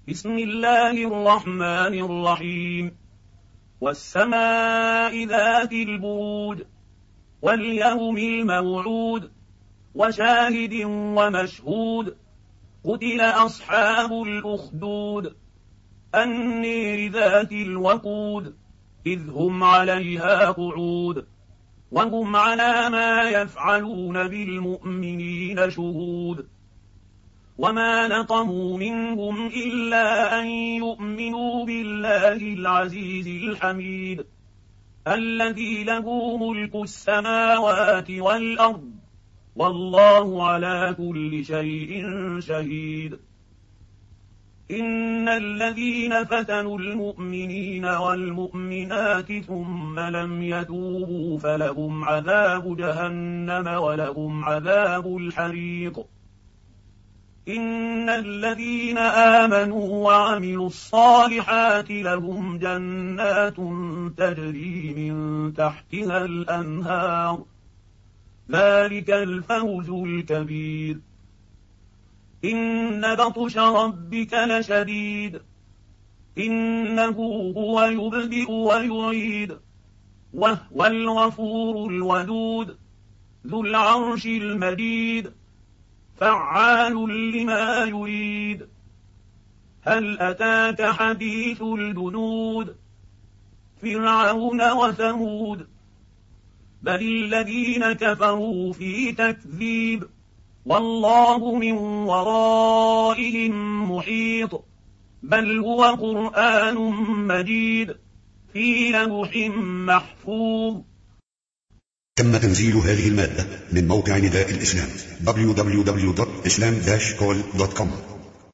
بسم الله الرحمن الرحيم. والسماء ذات البروج واليوم الموعود وشاهد ومشهود قتل أصحاب الأخدود النير ذات الوقود إذ هم عليها قعود وهم على ما يفعلون بالمؤمنين شهود وما نقموا منهم إلا أن يؤمنوا بالله العزيز الحميد الذي له ملك السماوات والأرض والله على كل شيء شهيد. إن الذين فتنوا المؤمنين والمؤمنات ثم لم يتوبوا فلهم عذاب جهنم ولهم عذاب الحريق. إن الذين آمنوا وعملوا الصالحات لهم جنات تجري من تحتها الأنهار ذلك الفوز الكبير. إن بطش ربك لشديد إنه هو يبدئ ويعيد وهو الغفور الودود ذو العرش المجيد فعال لما يريد. هل أتاك حديث الجنود فرعون وثمود بل الذين كفروا في تكذيب والله من ورائهم محيط بل هو قرآن مجيد في لوح محفوظ. تم تنزيل هذه المادة من موقع نداء الإسلام www.islam-call.com